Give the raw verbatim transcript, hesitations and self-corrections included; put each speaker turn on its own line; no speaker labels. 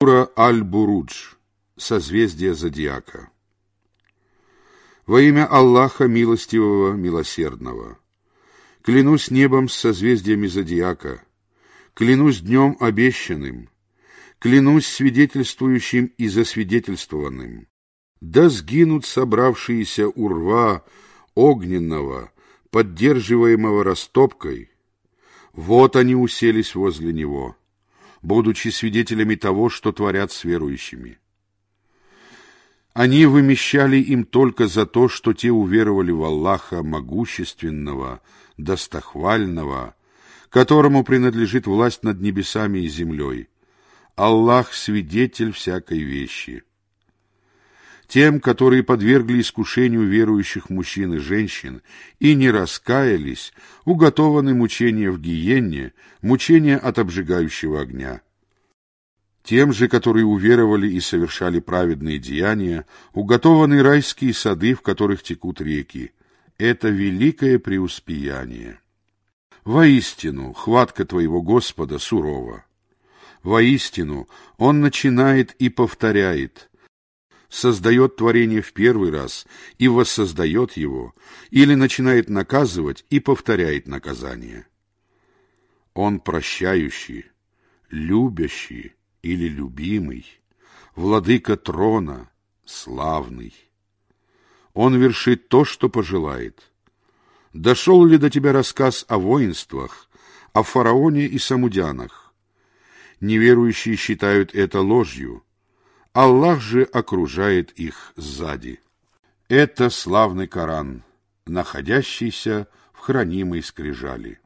Сура Аль-Бурудж. Созвездие зодиака. Во имя Аллаха Милостивого, Милосердного. Клянусь небом с созвездиями зодиака, клянусь днем обещанным, клянусь свидетельствующим и засвидетельствованным. Да сгинут собравшиеся у рва огненного, поддерживаемого растопкой. Вот они уселись возле него, будучи свидетелями того, что творят с верующими. Они вымещали им только за то, что те уверовали в Аллаха Могущественного, Достохвального, которому принадлежит власть над небесами и землей. Аллах — свидетель всякой вещи. Тем, которые подвергли искушению верующих мужчин и женщин и не раскаялись, уготованы мучения в гиенне, мучения от обжигающего огня. Тем же, которые уверовали и совершали праведные деяния, уготованы райские сады, в которых текут реки. Это великое преуспеяние. Воистину, хватка твоего Господа сурова. Воистину, Он начинает и повторяет, создает творение в первый раз и воссоздает его, или начинает наказывать и повторяет наказание. Он прощающий, любящий или любимый, владыка трона, славный. Он вершит то, что пожелает. Дошел ли до тебя рассказ о воинствах, о фараоне и самудянах? Неверующие считают это ложью. Аллах же окружает их сзади. Это славный Коран, находящийся в хранимой скрижали.